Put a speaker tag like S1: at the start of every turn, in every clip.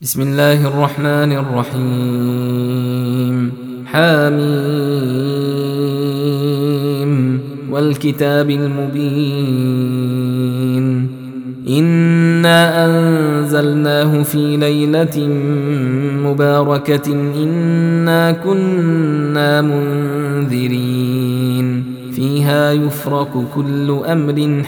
S1: بسم الله الرحمن الرحيم. حميم والكتاب المبين. إنا أنزلناه في ليلة مباركة إنا كنا منذرين فيها يفرق كل أمر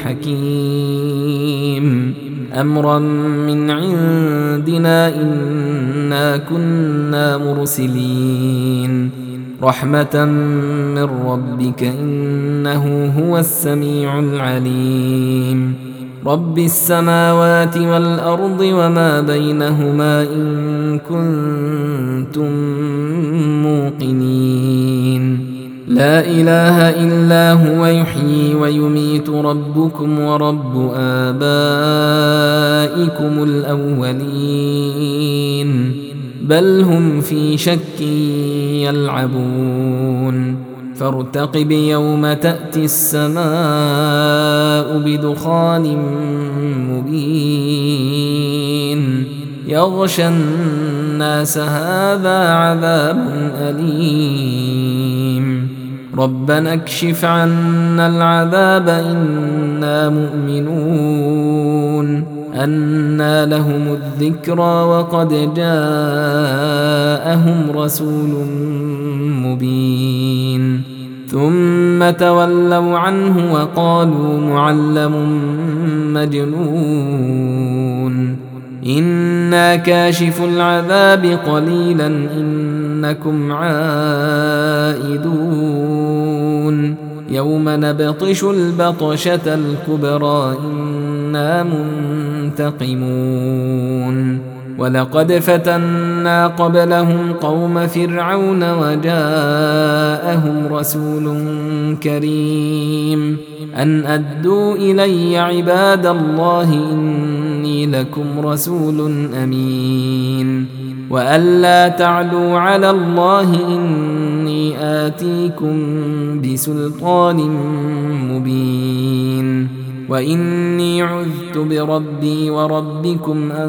S1: حكيم أمرا من عندنا إنا كنا مرسلين رحمة من ربك إنه هو السميع العليم رب السماوات والأرض وما بينهما إن كنتم موقنين لا إله إلا هو يحيي ويميت ربكم ورب آبائكم الأولين بل هم في شك يلعبون فارتقب يوم تأتي السماء بدخان مبين يغشى الناس هذا عذاب أليم ربنا اكشف عنا العذاب إنا مؤمنون أنى لهم الذكرى وقد جاءهم رسول مبين ثم تولوا عنه وقالوا معلم مجنون إنا كاشف العذاب قليلا إنكم عائدون يوم نبطش البطشة الكبرى إنا منتقمون ولقد فتنا قبلهم قوم فرعون وجاءهم رسول كريم أن أدوا إلي عباد الله إني لكم رسول أمين وأن لا تعلوا على الله إني آتيكم بسلطان مبين وإني عذت بربي وربكم أن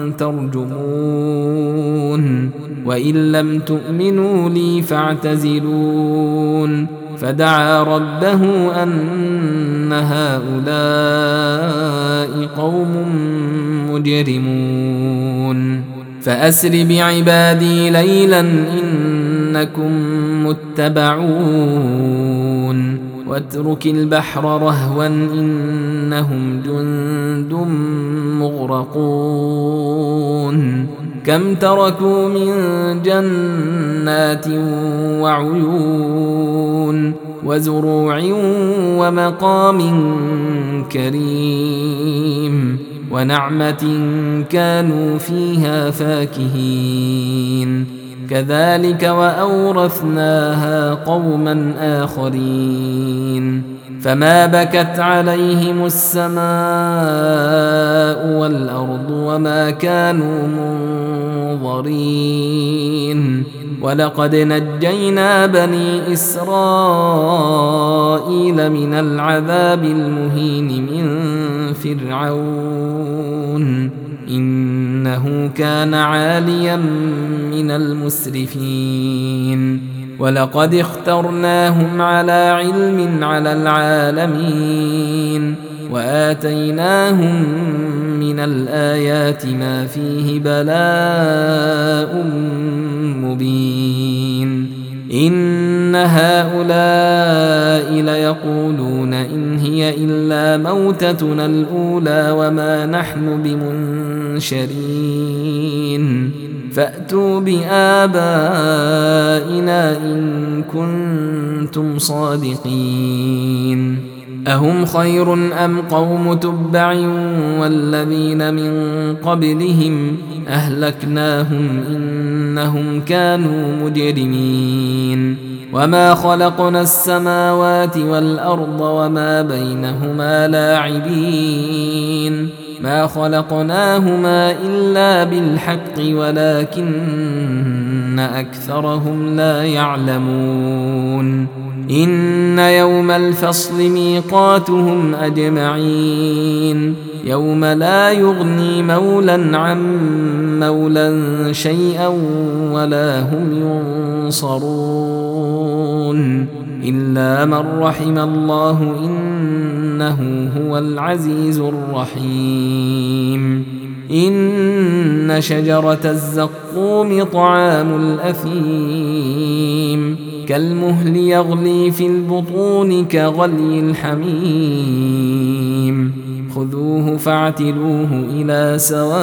S1: ترجمون وإن لم تؤمنوا لي فاعتزلون فدعا ربه أن هؤلاء قوم مجرمون فأسر بعبادي ليلا إنكم متبعون واترك البحر رهوا إنهم جند مغرقون كم تركوا من جنات وعيون وزروع ومقام كريم ونعمة كانوا فيها فاكهين كذلك وأورثناها قوما آخرين فما بكت عليهم السماء والأرض وما كانوا منظرين ولقد نجينا بني إسرائيل من العذاب المهين من فرعون إنه كان عاليا من المسرفين ولقد اخترناهم على علم على العالمين وآتيناهم من الآيات ما فيه بلاء مبين إن هؤلاء ليقولون إن هي إلا موتتنا الأولى وما نحن بمنشرين فأتوا بآبائنا إن كنتم صادقين أهم خير أم قوم تبع والذين من قبلهم أهلكناهم إنهم كانوا مجرمين وما خلقنا السماوات والأرض وما بينهما لاعبين ما خلقناهما إلا بالحق ولكن أكثرهم لا يعلمون إن يوم الفصل ميقاتهم أجمعين يوم لا يغني مولى عن مولى شيئا ولا هم ينصرون إلا من رحم الله إنه هو العزيز الرحيم إن شجرة الزقوم طعام الأثيم كالمهل يغلي في البطون كغلي الحميم خذوه فاعتلوه إلى سواء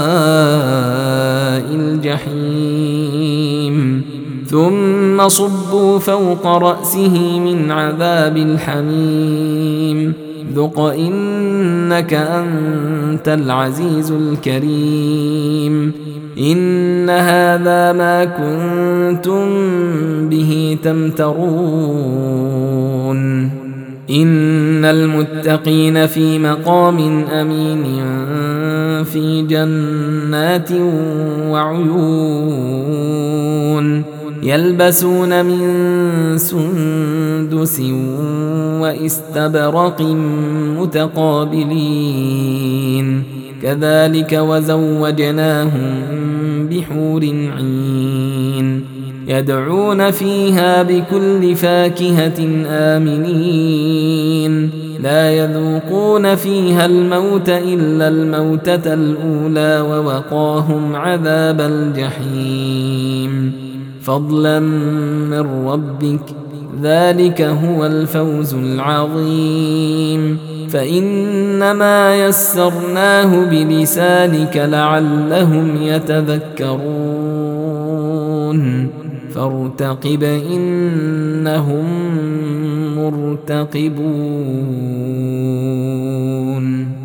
S1: الجحيم ثم صبوا فوق رأسه من عذاب الحميم ذق إنك أنت العزيز الكريم إن هذا ما كنتم به تمترون إن المتقين في مقام أمين في جنات وعيون يلبسون من سندس واستبرق متقابلين كذلك وزوجناهم بحور عين يدعون فيها بكل فاكهة آمنين لا يذوقون فيها الموت إلا الموتة الأولى ووقاهم عذاب الجحيم فضلا من ربك ذلك هو الفوز العظيم فإنما يسرناه بلسانك لعلهم يتذكرون فارتقب إنهم مرتقبون